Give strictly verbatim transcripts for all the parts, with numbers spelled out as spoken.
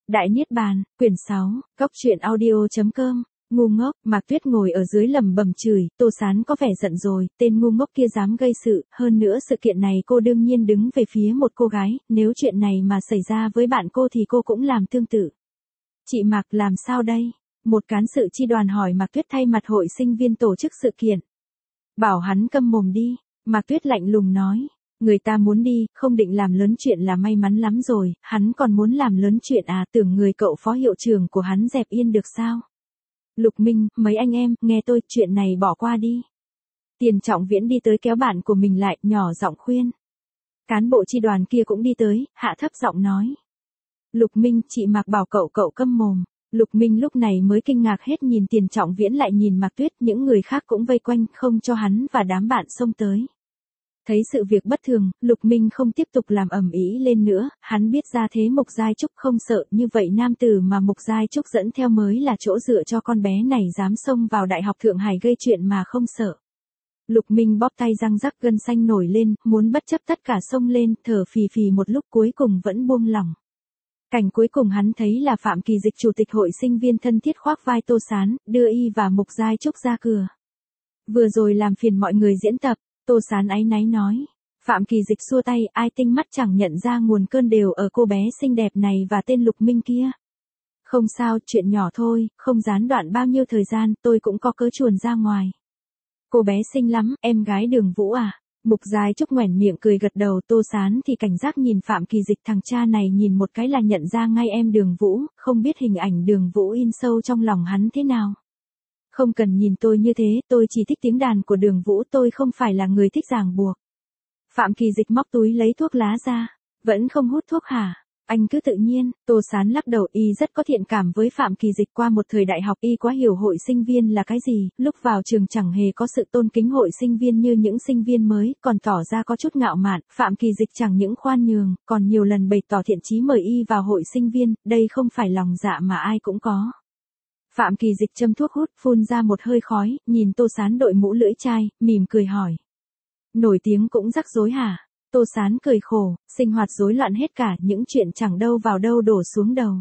Đại Niết Bàn, quyển sáu, Cóc truyện audio chấm com. Ngu ngốc, Mạc Tuyết ngồi ở dưới lẩm bẩm chửi, Tô Sán có vẻ giận rồi, tên ngu ngốc kia dám gây sự, hơn nữa sự kiện này cô đương nhiên đứng về phía một cô gái, nếu chuyện này mà xảy ra với bạn cô thì cô cũng làm tương tự. Chị Mạc làm sao đây? Một cán sự chi đoàn hỏi Mạc Tuyết thay mặt hội sinh viên tổ chức sự kiện. Bảo hắn câm mồm đi, Mạc Tuyết lạnh lùng nói. Người ta muốn đi, không định làm lớn chuyện là may mắn lắm rồi, hắn còn muốn làm lớn chuyện à, tưởng người cậu phó hiệu trưởng của hắn dẹp yên được sao? Lục Minh, mấy anh em, nghe tôi, chuyện này bỏ qua đi. Tiền Trọng Viễn đi tới kéo bạn của mình lại, nhỏ giọng khuyên. Cán bộ chi đoàn kia cũng đi tới, hạ thấp giọng nói. Lục Minh, chị Mạc bảo cậu cậu câm mồm. Lục Minh lúc này mới kinh ngạc hết nhìn Tiền Trọng Viễn lại nhìn Mạc Tuyết, những người khác cũng vây quanh, không cho hắn và đám bạn xông tới. Thấy sự việc bất thường, Lục Minh không tiếp tục làm ầm ĩ lên nữa, hắn biết ra thế Mục Giai Trúc không sợ, như vậy nam tử mà Mục Giai Trúc dẫn theo mới là chỗ dựa cho con bé này dám xông vào Đại học Thượng Hải gây chuyện mà không sợ. Lục Minh bóp tay răng rắc gân xanh nổi lên, muốn bất chấp tất cả xông lên, thở phì phì một lúc cuối cùng vẫn buông lỏng. Cảnh cuối cùng hắn thấy là Phạm Kỳ Dịch chủ tịch hội sinh viên thân thiết khoác vai Tô Sán, đưa y và Mục Giai Trúc ra cửa. Vừa rồi làm phiền mọi người diễn tập. Tô Sán áy náy nói. Phạm Kỳ Dịch xua tay, ai tinh mắt chẳng nhận ra nguồn cơn đều ở cô bé xinh đẹp này và tên Lục Minh kia. Không sao, chuyện nhỏ thôi, không gián đoạn bao nhiêu thời gian, tôi cũng có cớ chuồn ra ngoài. Cô bé xinh lắm, em gái Đường Vũ à? Mục Giai Trúc ngoẻn miệng cười gật đầu, Tô Sán thì cảnh giác nhìn Phạm Kỳ Dịch, thằng cha này nhìn một cái là nhận ra ngay em Đường Vũ, không biết hình ảnh Đường Vũ in sâu trong lòng hắn thế nào. Không cần nhìn tôi như thế, tôi chỉ thích tiếng đàn của Đường Vũ, tôi không phải là người thích ràng buộc. Phạm Kỳ Dịch móc túi lấy thuốc lá ra. Vẫn không hút thuốc hả? Anh cứ tự nhiên. Tô Sán lắc đầu, y rất có thiện cảm với Phạm Kỳ Dịch, qua một thời đại học y quá hiểu hội sinh viên là cái gì, lúc vào trường chẳng hề có sự tôn kính hội sinh viên như những sinh viên mới, còn tỏ ra có chút ngạo mạn. Phạm Kỳ Dịch chẳng những khoan nhường, còn nhiều lần bày tỏ thiện chí mời y vào hội sinh viên, đây không phải lòng dạ mà ai cũng có. Phạm Kỳ Dịch châm thuốc hút, phun ra một hơi khói, nhìn Tô Sán đội mũ lưỡi chai, mỉm cười hỏi. Nổi tiếng cũng rắc rối hả? Tô Sán cười khổ, sinh hoạt rối loạn hết cả, những chuyện chẳng đâu vào đâu đổ xuống đầu.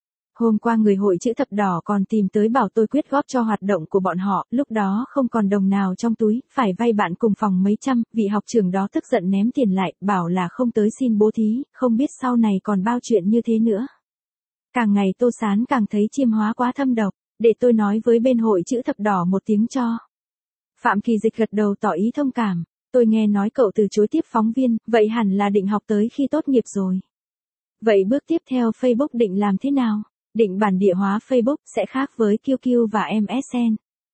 Hôm qua người hội chữ thập đỏ còn tìm tới bảo tôi quyết góp cho hoạt động của bọn họ, lúc đó không còn đồng nào trong túi, phải vay bạn cùng phòng mấy trăm, vị học trưởng đó tức giận ném tiền lại, bảo là không tới xin bố thí, không biết sau này còn bao chuyện như thế nữa. Càng ngày Tô Sán càng thấy chiêm hóa quá thâm độc, để tôi nói với bên hội chữ thập đỏ một tiếng cho. Phạm Kỳ Dịch gật đầu tỏ ý thông cảm, tôi nghe nói cậu từ chối tiếp phóng viên, vậy hẳn là định học tới khi tốt nghiệp rồi. Vậy bước tiếp theo Facebook định làm thế nào? Định bản địa hóa Facebook sẽ khác với quy quy và em ét en.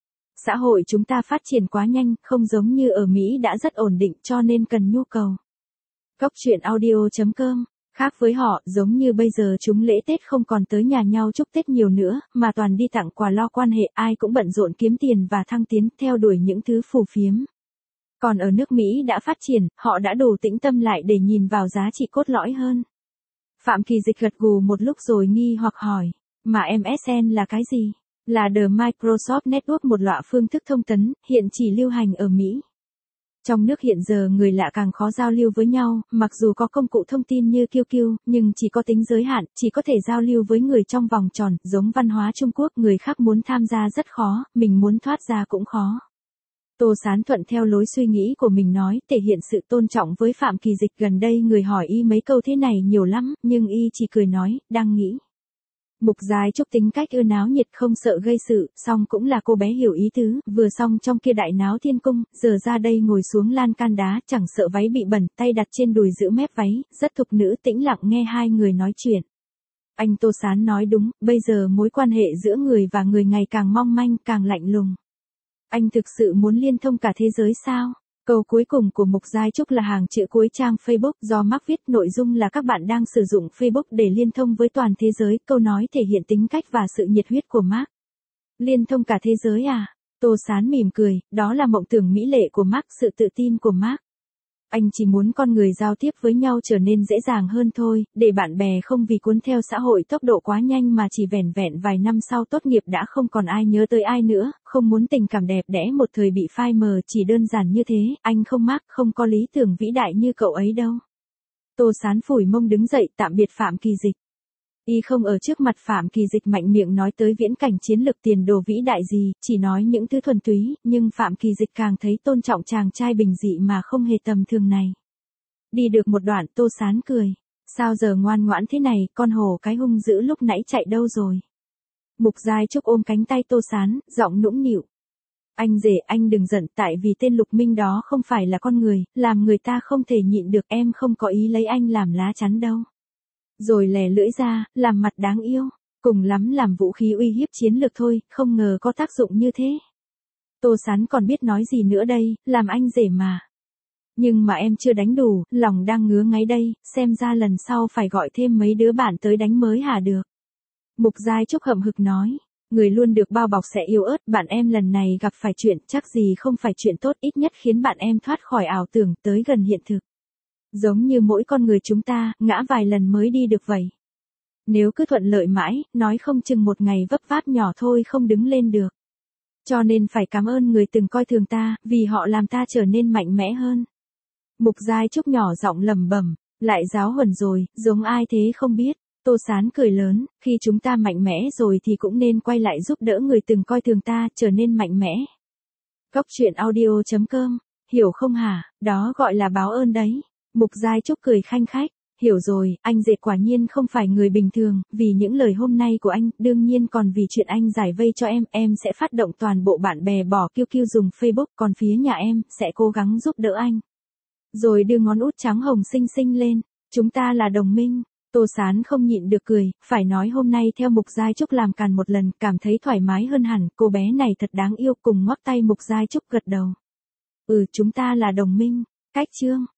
Xã hội chúng ta phát triển quá nhanh, không giống như ở Mỹ đã rất ổn định cho nên cần nhu cầu. Cóc truyện audio chấm com. Khác với họ, giống như bây giờ chúng lễ Tết không còn tới nhà nhau chúc Tết nhiều nữa, mà toàn đi tặng quà lo quan hệ, ai cũng bận rộn kiếm tiền và thăng tiến, theo đuổi những thứ phù phiếm. Còn ở nước Mỹ đã phát triển, họ đã đủ tĩnh tâm lại để nhìn vào giá trị cốt lõi hơn. Phạm Kỳ Dịch gật gù một lúc rồi nghi hoặc hỏi, mà em ét en là cái gì? Là The Microsoft Network, một loại phương thức thông tấn, hiện chỉ lưu hành ở Mỹ. Trong nước hiện giờ người lạ càng khó giao lưu với nhau, mặc dù có công cụ thông tin như quy quy, nhưng chỉ có tính giới hạn, chỉ có thể giao lưu với người trong vòng tròn, giống văn hóa Trung Quốc, người khác muốn tham gia rất khó, mình muốn thoát ra cũng khó. Tô Sán thuận theo lối suy nghĩ của mình nói, thể hiện sự tôn trọng với Phạm Kỳ Dịch. Gần đây người hỏi y mấy câu thế này nhiều lắm, nhưng y chỉ cười nói, đang nghĩ. Mục Giai Trúc tính cách ưa náo nhiệt, không sợ gây sự, song cũng là cô bé hiểu ý tứ, vừa xong trong kia đại náo thiên cung, giờ ra đây ngồi xuống lan can đá, chẳng sợ váy bị bẩn, tay đặt trên đùi giữ mép váy, rất thục nữ, tĩnh lặng nghe hai người nói chuyện. Anh Tô Sán nói đúng, bây giờ mối quan hệ giữa người và người ngày càng mong manh, càng lạnh lùng. Anh thực sự muốn liên thông cả thế giới sao? Câu cuối cùng của Mục Giai Trúc là hàng chữ cuối trang Facebook do Mark viết, nội dung là các bạn đang sử dụng Facebook để liên thông với toàn thế giới, câu nói thể hiện tính cách và sự nhiệt huyết của Mark. Liên thông cả thế giới à? Tô Sán mỉm cười, đó là mộng tưởng mỹ lệ của Mark, sự tự tin của Mark. Anh chỉ muốn con người giao tiếp với nhau trở nên dễ dàng hơn thôi, để bạn bè không vì cuốn theo xã hội tốc độ quá nhanh mà chỉ vẻn vẹn vài năm sau tốt nghiệp đã không còn ai nhớ tới ai nữa, không muốn tình cảm đẹp đẽ một thời bị phai mờ, chỉ đơn giản như thế, anh không Mark, không có lý tưởng vĩ đại như cậu ấy đâu. Tô Sán phủi mông đứng dậy, tạm biệt Phạm Kỳ Dịch. Y không ở trước mặt Phạm Kỳ Dịch mạnh miệng nói tới viễn cảnh chiến lược tiền đồ vĩ đại gì, chỉ nói những thứ thuần túy, nhưng Phạm Kỳ Dịch càng thấy tôn trọng chàng trai bình dị mà không hề tầm thường này. Đi được một đoạn Tô Sán cười. Sao giờ ngoan ngoãn thế này, con hổ cái hung dữ lúc nãy chạy đâu rồi? Mục Giai Trúc ôm cánh tay Tô Sán, giọng nũng nịu. Anh rể, anh đừng giận, tại vì tên Lục Minh đó không phải là con người, làm người ta không thể nhịn được, em không có ý lấy anh làm lá chắn đâu. Rồi lè lưỡi ra, làm mặt đáng yêu, cùng lắm làm vũ khí uy hiếp chiến lược thôi, không ngờ có tác dụng như thế. Tô Sán còn biết nói gì nữa đây, làm anh rể mà. Nhưng mà em chưa đánh đủ, lòng đang ngứa ngáy đây, xem ra lần sau phải gọi thêm mấy đứa bạn tới đánh mới hả được. Mục Giai Trúc hậm hực nói, người luôn được bao bọc sẽ yếu ớt, bạn em lần này gặp phải chuyện chắc gì không phải chuyện tốt, ít nhất khiến bạn em thoát khỏi ảo tưởng tới gần hiện thực. Giống như mỗi con người chúng ta, ngã vài lần mới đi được vậy. Nếu cứ thuận lợi mãi, nói không chừng một ngày vấp váp nhỏ thôi không đứng lên được. Cho nên phải cảm ơn người từng coi thường ta, vì họ làm ta trở nên mạnh mẽ hơn. Mục Giai Trúc nhỏ giọng lẩm bẩm, lại giáo huấn rồi, giống ai thế không biết. Tô Sán cười lớn, khi chúng ta mạnh mẽ rồi thì cũng nên quay lại giúp đỡ người từng coi thường ta, trở nên mạnh mẽ. Góc truyện audio chấm com, hiểu không hả, đó gọi là báo ơn đấy. Mục Giai Trúc cười khanh khách, hiểu rồi, anh rể quả nhiên không phải người bình thường, vì những lời hôm nay của anh, đương nhiên còn vì chuyện anh giải vây cho em, em sẽ phát động toàn bộ bạn bè bỏ kiu kiu dùng Facebook, còn phía nhà em, sẽ cố gắng giúp đỡ anh. Rồi đưa ngón út trắng hồng xinh xinh lên, chúng ta là đồng minh. Tô Sán không nhịn được cười, phải nói hôm nay theo Mục Giai Trúc làm càn một lần, cảm thấy thoải mái hơn hẳn, cô bé này thật đáng yêu, cùng ngoắc tay Mục Giai Trúc gật đầu. Ừ, chúng ta là đồng minh, cách chương.